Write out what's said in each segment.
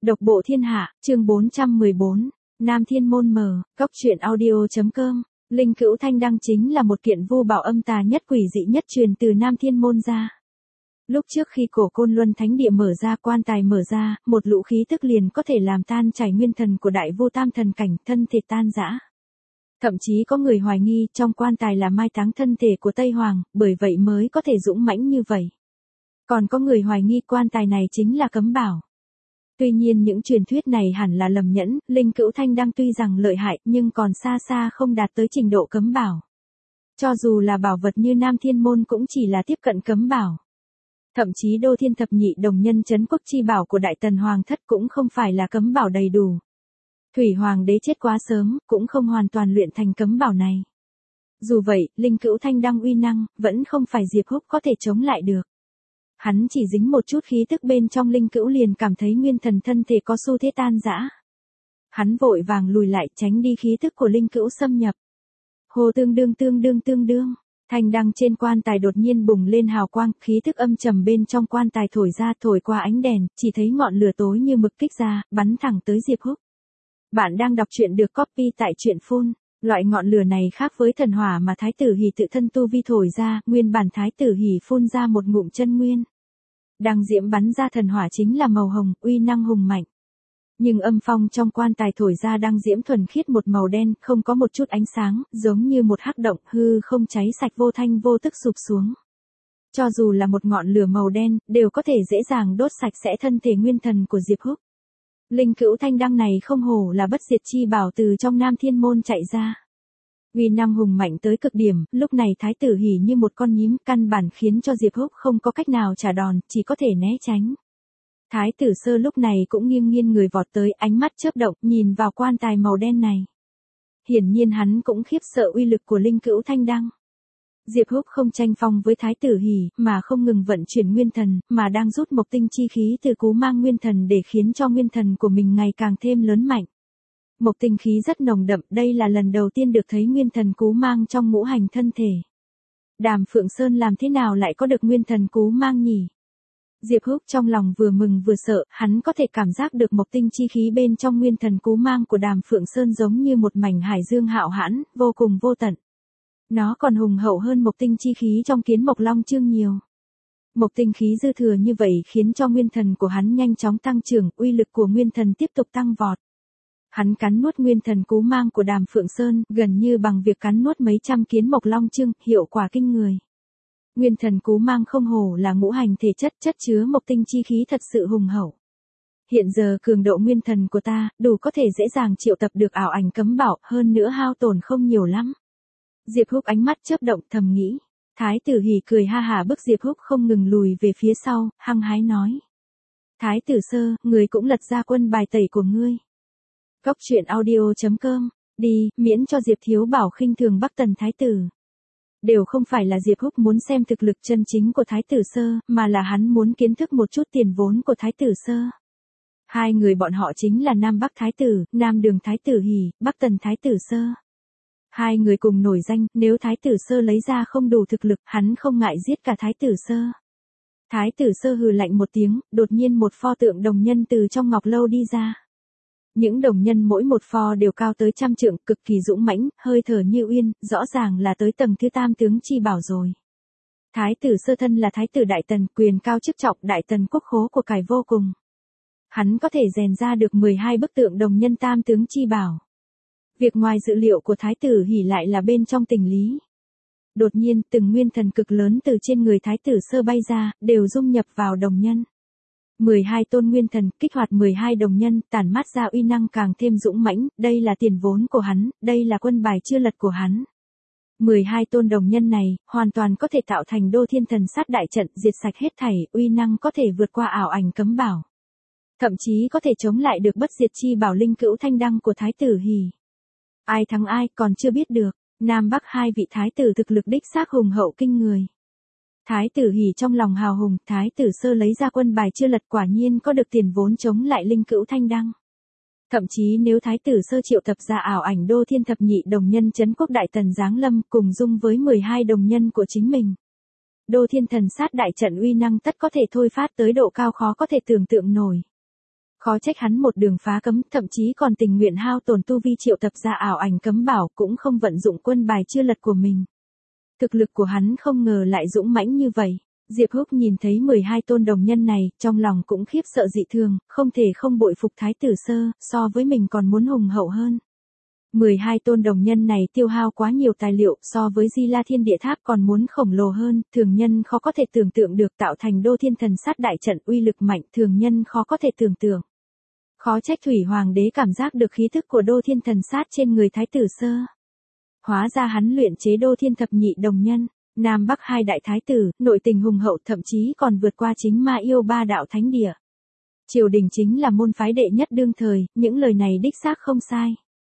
Độc bộ thiên hạ, chương 414, Nam Thiên Môn mở, góc truyện audio.com, Linh Cữu Thanh Đăng chính là một kiện vu bảo âm tà nhất quỷ dị nhất truyền từ Nam Thiên Môn ra. Lúc trước khi cổ Côn Luân Thánh Địa mở ra, quan tài mở ra, một lũ khí tức liền có thể làm tan chảy nguyên thần của đại vô tam thần cảnh, thân thể tan rã. Thậm chí có người hoài nghi trong quan tài là mai táng thân thể của Tây Hoàng, bởi vậy mới có thể dũng mãnh như vậy. Còn có người hoài nghi quan tài này chính là cấm bảo. Tuy nhiên những truyền thuyết này hẳn là lầm nhẫn, Linh Cữu Thanh Đăng tuy rằng lợi hại nhưng còn xa xa không đạt tới trình độ cấm bảo. Cho dù là bảo vật như Nam Thiên Môn cũng chỉ là tiếp cận cấm bảo. Thậm chí Đô Thiên Thập Nhị Đồng Nhân Trấn Quốc chi bảo của Đại Tần Hoàng thất cũng không phải là cấm bảo đầy đủ. Thủy Hoàng đế chết quá sớm, cũng không hoàn toàn luyện thành cấm bảo này. Dù vậy, Linh Cữu Thanh Đăng uy năng, vẫn không phải Diệp Húc có thể chống lại được. Hắn chỉ dính một chút khí tức bên trong Linh Cữu liền cảm thấy nguyên thần thân thể có xu thế tan rã. Hắn vội vàng lùi lại tránh đi khí tức của Linh Cữu xâm nhập. Hồ tương đương. Thanh đăng trên quan tài đột nhiên bùng lên hào quang, khí tức âm trầm bên trong quan tài thổi ra thổi qua ánh đèn, chỉ thấy ngọn lửa tối như mực kích ra, bắn thẳng tới Diệp Húc. Bạn đang đọc truyện được copy tại truyện phun. Loại ngọn lửa này khác với thần hỏa mà Thái tử Hỉ tự thân tu vi thổi ra, nguyên bản Thái tử Hỉ phun ra một ngụm chân nguyên. Đăng diễm bắn ra thần hỏa chính là màu hồng, uy năng hùng mạnh. Nhưng âm phong trong quan tài thổi ra đăng diễm thuần khiết một màu đen, không có một chút ánh sáng, giống như một hắc động, hư không cháy sạch vô thanh vô tức sụp xuống. Cho dù là một ngọn lửa màu đen, đều có thể dễ dàng đốt sạch sẽ thân thể nguyên thần của Diệp Húc. Linh Cữu Thanh Đăng này không hổ là bất diệt chi bảo từ trong Nam Thiên Môn chạy ra. Uy năng hùng mạnh tới cực điểm, lúc này Thái tử Hỉ như một con nhím, căn bản khiến cho Diệp Húc không có cách nào trả đòn, chỉ có thể né tránh. Thái tử Sơ lúc này cũng nghiêng người vọt tới, ánh mắt chớp động, nhìn vào quan tài màu đen này. Hiển nhiên hắn cũng khiếp sợ uy lực của Linh Cữu Thanh Đăng. Diệp Húc không tranh phong với Thái tử Hỉ, mà không ngừng vận chuyển nguyên thần, mà đang rút mộc tinh chi khí từ cú mang nguyên thần để khiến cho nguyên thần của mình ngày càng thêm lớn mạnh. Mộc tinh khí rất nồng đậm, đây là lần đầu tiên được thấy nguyên thần cú mang trong ngũ hành thân thể. Đàm Phượng Sơn làm thế nào lại có được nguyên thần cú mang nhỉ? Diệp Húc trong lòng vừa mừng vừa sợ, hắn có thể cảm giác được mộc tinh chi khí bên trong nguyên thần cú mang của Đàm Phượng Sơn giống như một mảnh hải dương hạo hãn, vô cùng vô tận. Nó còn hùng hậu hơn mộc tinh chi khí trong Kiến Mộc Long Chương nhiều. Mộc tinh khí dư thừa như vậy khiến cho nguyên thần của hắn nhanh chóng tăng trưởng, uy lực của nguyên thần tiếp tục tăng vọt. Hắn cắn nuốt nguyên thần cú mang của Đàm Phượng Sơn, gần như bằng việc cắn nuốt mấy trăm Kiến Mộc Long Chương, hiệu quả kinh người. Nguyên thần cú mang không hổ là ngũ hành thể chất, chất chứa mộc tinh chi khí thật sự hùng hậu. Hiện giờ cường độ nguyên thần của ta, đủ có thể dễ dàng triệu tập được ảo ảnh cấm bảo, hơn nữa hao tổn không nhiều lắm. Diệp Húc ánh mắt chớp động thầm nghĩ. Thái tử Hỉ cười ha hả bức Diệp Húc không ngừng lùi về phía sau, hăng hái nói. Thái tử Sơ, người cũng lật ra quân bài tẩy của ngươi. Góc truyện audio.com, đi, miễn cho Diệp Thiếu Bảo khinh thường Bắc Tần Thái tử. Đều không phải là Diệp Húc muốn xem thực lực chân chính của Thái tử Sơ, mà là hắn muốn kiến thức một chút tiền vốn của Thái tử Sơ. Hai người bọn họ chính là Nam Bắc Thái tử, Nam Đường Thái tử Hỉ, Bắc Tần Thái tử Sơ. Hai người cùng nổi danh, nếu Thái tử Sơ lấy ra không đủ thực lực, hắn không ngại giết cả Thái tử Sơ. Thái tử Sơ hừ lạnh một tiếng, đột nhiên một pho tượng đồng nhân từ trong ngọc lâu đi ra. Những đồng nhân mỗi một pho đều cao tới 100 trượng, cực kỳ dũng mãnh, hơi thở như uyên, rõ ràng là tới tầng thứ tam tướng chi bảo rồi. Thái tử Sơ thân là Thái tử Đại Tần, quyền cao chức trọng, Đại Tần quốc khố của cải vô cùng. Hắn có thể rèn ra được 12 bức tượng đồng nhân tam tướng chi bảo. Việc ngoài dự liệu của Thái tử Hỉ lại là bên trong tình lý. Đột nhiên, từng nguyên thần cực lớn từ trên người Thái tử Sơ bay ra, đều dung nhập vào đồng nhân. 12 tôn nguyên thần, kích hoạt 12 đồng nhân, tản mát ra uy năng càng thêm dũng mãnh, đây là tiền vốn của hắn, đây là quân bài chưa lật của hắn. 12 tôn đồng nhân này, hoàn toàn có thể tạo thành Đô Thiên Thần Sát đại trận, diệt sạch hết thảy, uy năng có thể vượt qua ảo ảnh cấm bảo. Thậm chí có thể chống lại được bất diệt chi bảo Linh Cữu Thanh Đăng của Thái tử Hỉ. Ai thắng ai còn chưa biết được, Nam Bắc hai vị thái tử thực lực đích xác hùng hậu kinh người. Thái tử Hỉ trong lòng hào hùng, Thái tử Sơ lấy ra quân bài chưa lật quả nhiên có được tiền vốn chống lại Linh Cữu Thanh Đăng. Thậm chí nếu Thái tử Sơ triệu tập ra ảo ảnh Đô Thiên Thập Nhị Đồng Nhân Trấn Quốc Đại Tần giáng lâm cùng dung với 12 đồng nhân của chính mình. Đô Thiên Thần Sát đại trận uy năng tất có thể thôi phát tới độ cao khó có thể tưởng tượng nổi. Khó trách hắn một đường phá cấm, thậm chí còn tình nguyện hao tổn tu vi triệu tập ra ảo ảnh cấm bảo, cũng không vận dụng quân bài chưa lật của mình. Thực lực của hắn không ngờ lại dũng mãnh như vậy. Diệp Húc nhìn thấy 12 tôn đồng nhân này, trong lòng cũng khiếp sợ dị thường, không thể không bội phục Thái tử Sơ, so với mình còn muốn hùng hậu hơn. 12 tôn đồng nhân này tiêu hao quá nhiều tài liệu, so với Di La Thiên Địa Tháp còn muốn khổng lồ hơn, thường nhân khó có thể tưởng tượng được, tạo thành Đô Thiên Thần Sát đại trận uy lực mạnh, thường nhân khó có thể tưởng tượng. Khó trách Thủy Hoàng đế cảm giác được khí thức của Đô Thiên Thần Sát trên người Thái tử Sơ. Hóa ra hắn luyện chế Đô Thiên thập nhị đồng nhân, Nam Bắc hai đại thái tử, nội tình hùng hậu, thậm chí còn vượt qua chính Ma Yêu ba đạo thánh địa. Triều đình chính là môn phái đệ nhất đương thời, những lời này đích xác không sai.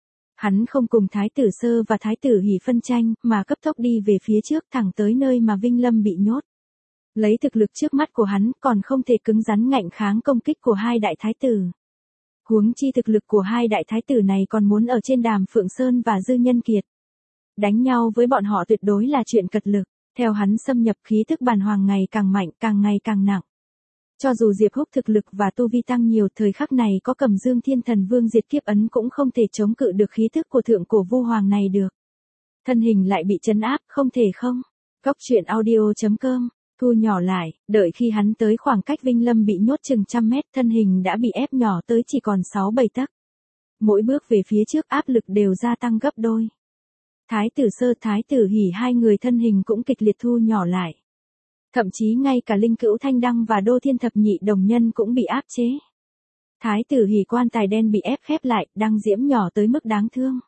Hắn không cùng Thái tử Sơ và Thái tử Hỉ phân tranh, mà cấp tốc đi về phía trước, thẳng tới nơi mà Vinh Lâm bị nhốt. Lấy thực lực trước mắt của hắn, còn không thể cứng rắn ngạnh kháng công kích của hai đại thái tử. Huống chi thực lực của hai đại thái tử này còn muốn ở trên đàm Phượng Sơn và Dư Nhân Kiệt. Đánh nhau với bọn họ tuyệt đối là chuyện cật lực, theo hắn xâm nhập khí thức bàn hoàng ngày càng mạnh, càng ngày càng nặng. Cho dù Diệp Húc thực lực và tu vi tăng nhiều, thời khắc này có Cầm Dương Thiên Thần Vương diệt kiếp ấn cũng không thể chống cự được khí thức của thượng cổ vu hoàng này được. Thân hình lại bị trấn áp, không thể không. Góc truyện audio.com, thu nhỏ lại, đợi khi hắn tới khoảng cách Vinh Lâm bị nhốt chừng 100 mét, thân hình đã bị ép nhỏ tới chỉ còn 6-7 tấc. Mỗi bước về phía trước áp lực đều gia tăng gấp đôi. Thái tử Sơ, Thái tử Hỉ hai người thân hình cũng kịch liệt thu nhỏ lại. Thậm chí ngay cả Linh Cữu Thanh Đăng và Đô Thiên thập nhị đồng nhân cũng bị áp chế. Thái tử Hỉ quan tài đen bị ép khép lại, Đăng Diễm nhỏ tới mức đáng thương.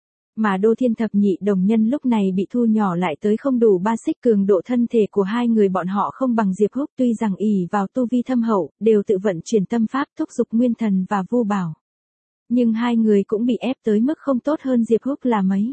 Mà Đô Thiên thập nhị đồng nhân lúc này bị thu nhỏ lại tới không đủ 3 xích, cường độ thân thể của hai người bọn họ không bằng Diệp Húc, tuy rằng ỷ vào tu vi thâm hậu, đều tự vận chuyển tâm pháp thúc dục nguyên thần và vu bảo. Nhưng hai người cũng bị ép tới mức không tốt hơn Diệp Húc là mấy.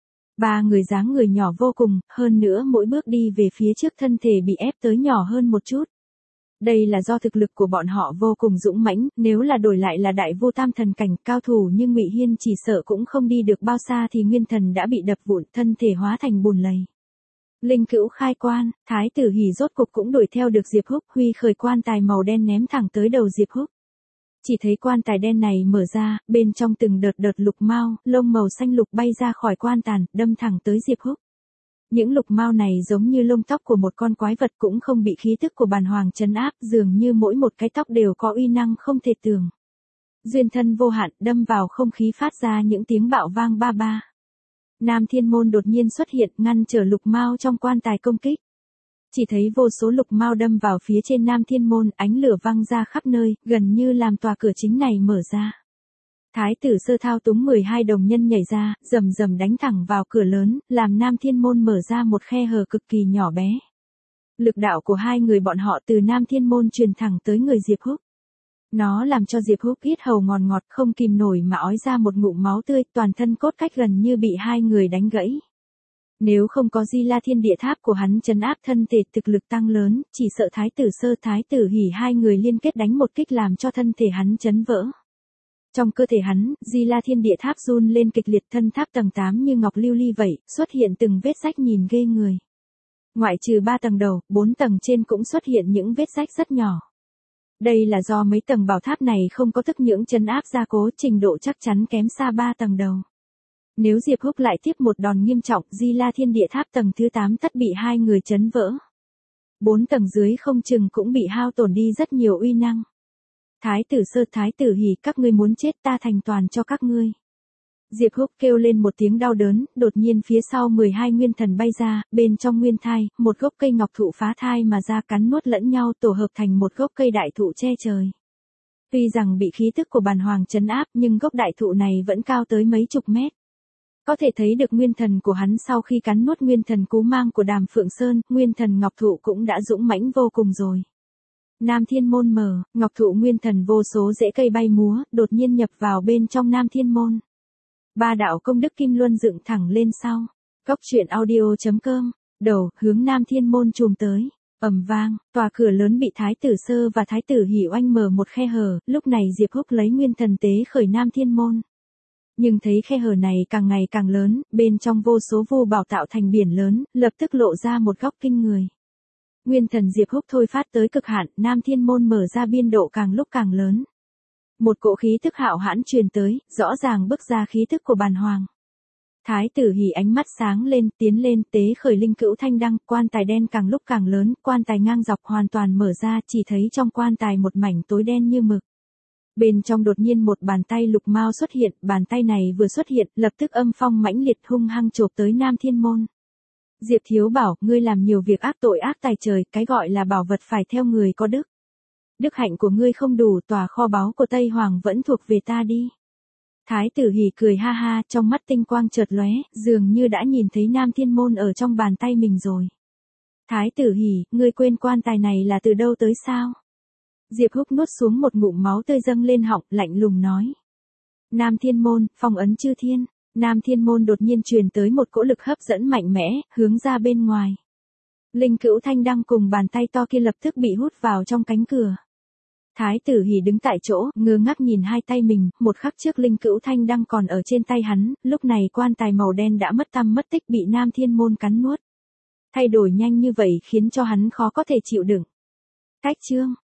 Ba người dáng người nhỏ vô cùng, hơn nữa mỗi bước đi về phía trước thân thể bị ép tới nhỏ hơn một chút. Đây là do thực lực của bọn họ vô cùng dũng mãnh, nếu là đổi lại là đại vô tam thần cảnh cao thủ như Ngụy Hiên chỉ sợ cũng không đi được bao xa thì nguyên thần đã bị đập vụn, thân thể hóa thành bùn lầy. Linh Cữu khai quan, Thái tử Hỉ rốt cục cũng đuổi theo được Diệp Húc, huy khởi quan tài màu đen ném thẳng tới đầu Diệp Húc. Chỉ thấy quan tài đen này mở ra, bên trong từng đợt lục mao, lông màu xanh lục bay ra khỏi quan tài, đâm thẳng tới Diệp Húc. Những lục mao này giống như lông tóc của một con quái vật, cũng không bị khí tức của bàn hoàng trấn áp, dường như mỗi một cái tóc đều có uy năng không thể tưởng. Duyên thân vô hạn, đâm vào không khí phát ra những tiếng bạo vang ba ba. Nam Thiên Môn đột nhiên xuất hiện, ngăn trở lục mao trong quan tài công kích. Chỉ thấy vô số lục mao đâm vào phía trên Nam Thiên Môn, ánh lửa văng ra khắp nơi, gần như làm tòa cửa chính này mở ra. Thái tử Sơ thao túng 12 đồng nhân nhảy ra, rầm rầm đánh thẳng vào cửa lớn, làm Nam Thiên Môn mở ra một khe hở cực kỳ nhỏ bé. Lực đạo của hai người bọn họ từ Nam Thiên Môn truyền thẳng tới người Diệp Húc. Nó làm cho Diệp Húc yết hầu ngọt ngọt không kìm nổi mà ói ra một ngụm máu tươi, toàn thân cốt cách gần như bị hai người đánh gãy. Nếu không có Di La Thiên Địa Tháp của hắn trấn áp thân thể, thực lực tăng lớn, chỉ sợ Thái tử Sơ, Thái tử Hỉ hai người liên kết đánh một kích làm cho thân thể hắn chấn vỡ. Trong cơ thể hắn, Di La Thiên Địa Tháp run lên kịch liệt, thân tháp tầng 8 như ngọc lưu ly vậy, xuất hiện từng vết rách nhìn ghê người. Ngoại trừ 3 tầng đầu, 4 tầng trên cũng xuất hiện những vết rách rất nhỏ. Đây là do mấy tầng bảo tháp này không có thức nhưỡng trấn áp gia cố, trình độ chắc chắn kém xa 3 tầng đầu. Nếu Diệp Húc lại tiếp một đòn nghiêm trọng, Di La Thiên Địa Tháp tầng thứ 8 tất bị hai người chấn vỡ. 4 tầng dưới không chừng cũng bị hao tổn đi rất nhiều uy năng. Thái tử Sơ, Thái tử Hỉ, các ngươi muốn chết, ta thành toàn cho các ngươi. Diệp Húc kêu lên một tiếng đau đớn, đột nhiên phía sau 12 nguyên thần bay ra, bên trong nguyên thai, một gốc cây ngọc thụ phá thai mà ra cắn nuốt lẫn nhau tổ hợp thành một gốc cây đại thụ che trời. Tuy rằng bị khí tức của bàn hoàng trấn áp nhưng gốc đại thụ này vẫn cao tới mấy chục mét. Có thể thấy được nguyên thần của hắn sau khi cắn nuốt nguyên thần cú mang của Đàm Phượng Sơn, nguyên thần ngọc thụ cũng đã dũng mãnh vô cùng rồi. Nam Thiên Môn mở, ngọc thụ nguyên thần vô số rễ cây bay múa, đột nhiên nhập vào bên trong Nam Thiên Môn. Ba đạo công đức kim luân dựng thẳng lên sau. Góc truyện audio.com, đầu, hướng Nam Thiên Môn chùm tới. Ầm vang, tòa cửa lớn bị Thái tử Sơ và Thái tử Hỉ oanh mở một khe hở, lúc này Diệp Húc lấy nguyên thần tế khởi Nam Thiên Môn. Nhưng thấy khe hở này càng ngày càng lớn, bên trong vô số vu bảo tạo thành biển lớn, lập tức lộ ra một góc kinh người. Nguyên thần Diệp Húc thôi phát tới cực hạn, Nam Thiên Môn mở ra biên độ càng lúc càng lớn. Một cỗ khí tức hạo hãn truyền tới, rõ ràng bước ra khí tức của bàn hoàng. Thái tử Hỉ ánh mắt sáng lên, tiến lên tế khởi linh cữu thanh đăng, quan tài đen càng lúc càng lớn, quan tài ngang dọc hoàn toàn mở ra, chỉ thấy trong quan tài một mảnh tối đen như mực. Bên trong đột nhiên một bàn tay lục mao xuất hiện, bàn tay này vừa xuất hiện, lập tức âm phong mãnh liệt hung hăng chộp tới Nam Thiên Môn. Diệp Thiếu bảo, ngươi làm nhiều việc ác tội ác tài trời, cái gọi là bảo vật phải theo người có đức. Đức hạnh của ngươi không đủ, tòa kho báu của Tây Hoàng vẫn thuộc về ta đi. Thái tử Hỉ cười ha ha, trong mắt tinh quang chợt lóe, dường như đã nhìn thấy Nam Thiên Môn ở trong bàn tay mình rồi. Thái tử Hỉ, ngươi quên quan tài này là từ đâu tới sao? Diệp Húc nuốt xuống một ngụm máu tươi dâng lên họng, lạnh lùng nói. Nam Thiên Môn, phong ấn chư thiên. Nam Thiên Môn đột nhiên truyền tới một cỗ lực hấp dẫn mạnh mẽ, hướng ra bên ngoài. Linh cữu thanh đăng cùng bàn tay to kia lập tức bị hút vào trong cánh cửa. Thái tử Hỉ đứng tại chỗ, ngơ ngác nhìn hai tay mình, một khắc trước linh cữu thanh đăng còn ở trên tay hắn, lúc này quan tài màu đen đã mất tăm mất tích bị Nam Thiên Môn cắn nuốt. Thay đổi nhanh như vậy khiến cho hắn khó có thể chịu đựng. Cách chương.